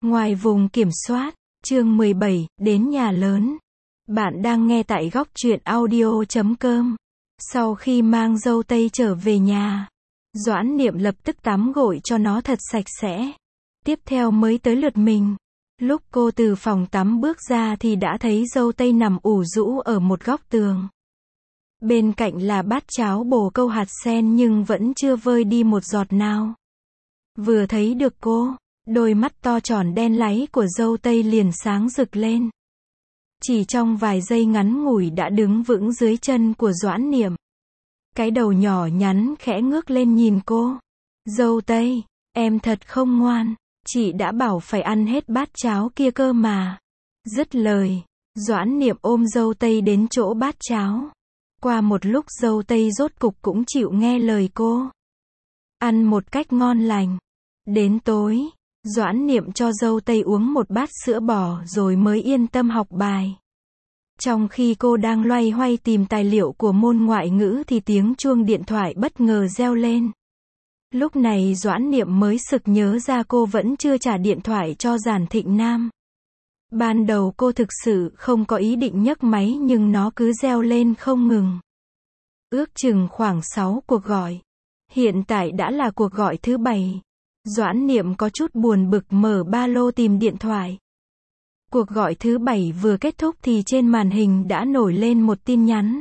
Ngoài vùng kiểm soát, chương 17, đến nhà lớn. Bạn đang nghe tại góc truyện audio.com. Sau khi mang dâu tây trở về nhà, Doãn Niệm lập tức tắm gội cho nó thật sạch sẽ. Tiếp theo mới tới lượt mình. Lúc cô từ phòng tắm bước ra thì đã thấy dâu tây nằm ủ rũ ở một góc tường. Bên cạnh là bát cháo bồ câu hạt sen nhưng vẫn chưa vơi đi một giọt nào. Vừa thấy được cô, đôi mắt to tròn đen láy của dâu tây liền sáng rực lên. Chỉ trong vài giây ngắn ngủi đã đứng vững dưới chân của Doãn Niệm. Cái đầu nhỏ nhắn khẽ ngước lên nhìn cô. Dâu tây, em thật không ngoan, chị đã bảo phải ăn hết bát cháo kia cơ mà. Dứt lời, Doãn Niệm ôm dâu tây đến chỗ bát cháo. Qua một lúc dâu tây rốt cục cũng chịu nghe lời cô. Ăn một cách ngon lành. Đến tối, Doãn Niệm cho dâu tây uống một bát sữa bò rồi mới yên tâm học bài. Trong khi cô đang loay hoay tìm tài liệu của môn ngoại ngữ thì tiếng chuông điện thoại bất ngờ reo lên. Lúc này Doãn Niệm mới sực nhớ ra cô vẫn chưa trả điện thoại cho Giản Thịnh Nam. Ban đầu cô thực sự không có ý định nhấc máy nhưng nó cứ reo lên không ngừng. Ước chừng khoảng 6 cuộc gọi. Hiện tại đã là cuộc gọi thứ 7. Doãn Niệm có chút buồn bực mở ba lô tìm điện thoại. Cuộc gọi thứ 7 vừa kết thúc thì trên màn hình đã nổi lên một tin nhắn.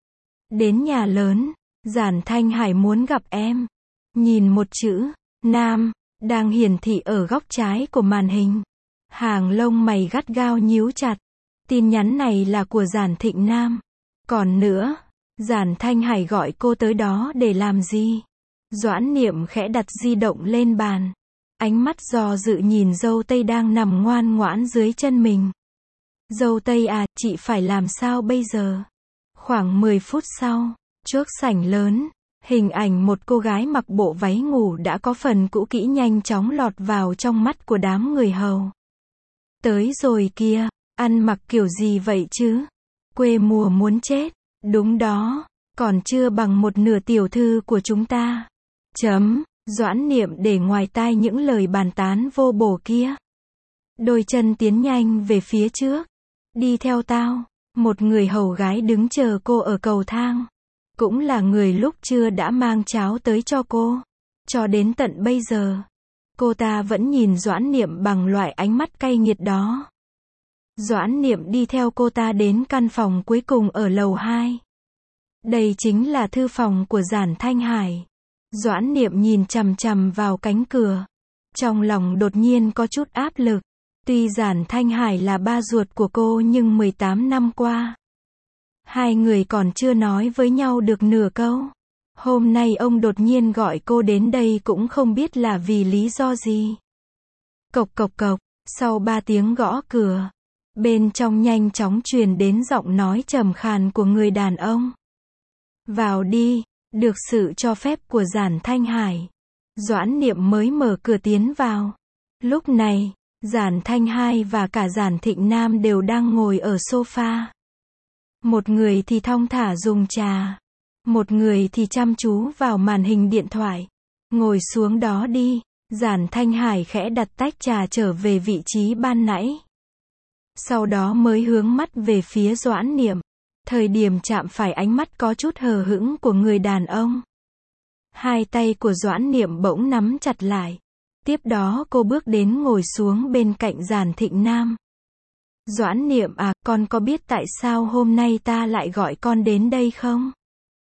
Đến nhà lớn, Giản Thanh Hải muốn gặp em. Nhìn một chữ, Nam, đang hiển thị ở góc trái của màn hình. Hàng lông mày gắt gao nhíu chặt. Tin nhắn này là của Giản Thịnh Nam. Còn nữa, Giản Thanh Hải gọi cô tới đó để làm gì? Doãn Niệm khẽ đặt di động lên bàn. Ánh mắt do dự nhìn dâu tây đang nằm ngoan ngoãn dưới chân mình. Dâu tây à, chị phải làm sao bây giờ? Khoảng 10 phút sau, trước sảnh lớn, hình ảnh một cô gái mặc bộ váy ngủ đã có phần cũ kỹ nhanh chóng lọt vào trong mắt của đám người hầu. Tới rồi kìa, ăn mặc kiểu gì vậy chứ? Quê mùa muốn chết. Đúng đó, còn chưa bằng một nửa tiểu thư của chúng ta. Doãn Niệm để ngoài tai những lời bàn tán vô bổ kia. Đôi chân tiến nhanh về phía trước. Đi theo tao. Một người hầu gái đứng chờ cô ở cầu thang. Cũng là người lúc trưa đã mang cháo tới cho cô. Cho đến tận bây giờ, cô ta vẫn nhìn Doãn Niệm bằng loại ánh mắt cay nghiệt đó. Doãn Niệm đi theo cô ta đến căn phòng cuối cùng ở lầu 2. Đây chính là thư phòng của Giản Thanh Hải. Doãn Niệm nhìn chằm chằm vào cánh cửa. Trong lòng đột nhiên có chút áp lực. Tuy Giản Thanh Hải là ba ruột của cô nhưng 18 năm qua, hai người còn chưa nói với nhau được nửa câu. Hôm nay ông đột nhiên gọi cô đến đây cũng không biết là vì lý do gì. Cộc cộc cộc, sau 3 tiếng gõ cửa, bên trong nhanh chóng truyền đến giọng nói trầm khàn của người đàn ông. Vào đi. Được sự cho phép của Giản Thanh Hải, Doãn Niệm mới mở cửa tiến vào. Lúc này, Giản Thanh Hải và cả Giản Thịnh Nam đều đang ngồi ở sofa. Một người thì thong thả dùng trà, một người thì chăm chú vào màn hình điện thoại. Ngồi xuống đó đi. Giản Thanh Hải khẽ đặt tách trà trở về vị trí ban nãy. Sau đó mới hướng mắt về phía Doãn Niệm. Thời điểm chạm phải ánh mắt có chút hờ hững của người đàn ông, hai tay của Doãn Niệm bỗng nắm chặt lại. Tiếp đó cô bước đến ngồi xuống bên cạnh Giản Thịnh Nam. Doãn Niệm à, con có biết tại sao hôm nay ta lại gọi con đến đây không?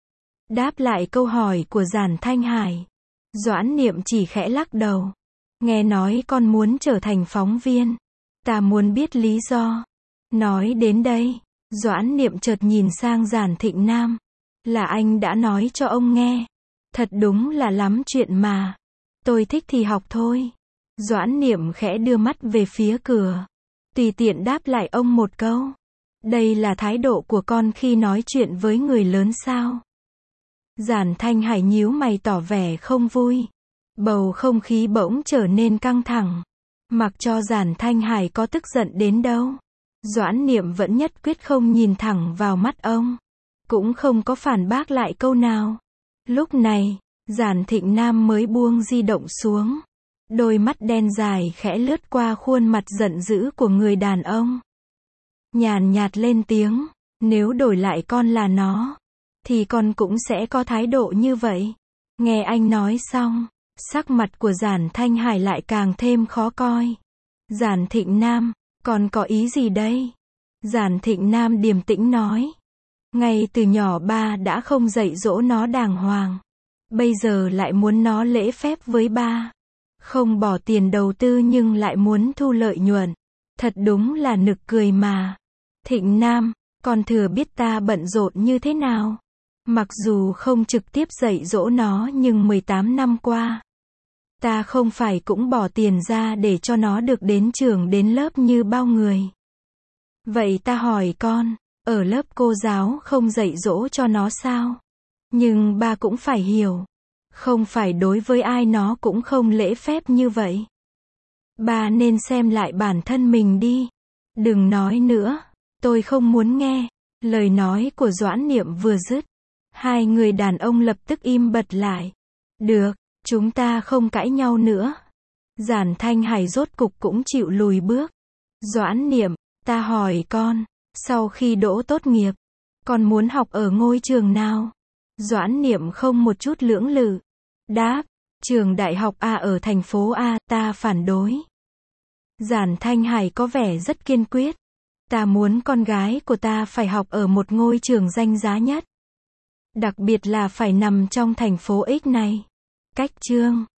Đáp lại câu hỏi của Giản Thanh Hải, Doãn Niệm chỉ khẽ lắc đầu. Nghe nói con muốn trở thành phóng viên. Ta muốn biết lý do. Nói đến đây, Doãn Niệm chợt nhìn sang Giản Thịnh Nam. Là anh đã nói cho ông nghe. Thật đúng là lắm chuyện mà. Tôi thích thì học thôi. Doãn Niệm khẽ đưa mắt về phía cửa. Tùy tiện đáp lại ông một câu. Đây là thái độ của con khi nói chuyện với người lớn sao? Giản Thanh Hải nhíu mày tỏ vẻ không vui. Bầu không khí bỗng trở nên căng thẳng. Mặc cho Giản Thanh Hải có tức giận đến đâu, Doãn Niệm vẫn nhất quyết không nhìn thẳng vào mắt ông. Cũng không có phản bác lại câu nào. Lúc này, Giản Thịnh Nam mới buông di động xuống. Đôi mắt đen dài khẽ lướt qua khuôn mặt giận dữ của người đàn ông. Nhàn nhạt lên tiếng, nếu đổi lại con là nó, thì con cũng sẽ có thái độ như vậy. Nghe anh nói xong, sắc mặt của Giản Thanh Hải lại càng thêm khó coi. Giản Thịnh Nam, con có ý gì đây? Giản Thịnh Nam điềm tĩnh nói. Ngay từ nhỏ ba đã không dạy dỗ nó đàng hoàng. Bây giờ lại muốn nó lễ phép với ba. Không bỏ tiền đầu tư nhưng lại muốn thu lợi nhuận. Thật đúng là nực cười mà. Thịnh Nam, con thừa biết ta bận rộn như thế nào. Mặc dù không trực tiếp dạy dỗ nó nhưng 18 năm qua, ta không phải cũng bỏ tiền ra để cho nó được đến trường đến lớp như bao người. Vậy ta hỏi con, ở lớp cô giáo không dạy dỗ cho nó sao? Nhưng ba cũng phải hiểu, không phải đối với ai nó cũng không lễ phép như vậy. Ba nên xem lại bản thân mình đi. Đừng nói nữa, tôi không muốn nghe. Lời nói của Doãn Niệm vừa dứt, hai người đàn ông lập tức im bặt lại. Được, chúng ta không cãi nhau nữa. Giản Thanh Hải rốt cục cũng chịu lùi bước. Doãn Niệm, ta hỏi con, sau khi đỗ tốt nghiệp, con muốn học ở ngôi trường nào? Doãn Niệm không một chút lưỡng lự. Đáp, trường đại học A ở thành phố A, ta phản đối. Giản Thanh Hải có vẻ rất kiên quyết. Ta muốn con gái của ta phải học ở một ngôi trường danh giá nhất. Đặc biệt là phải nằm trong thành phố X này. Cách chương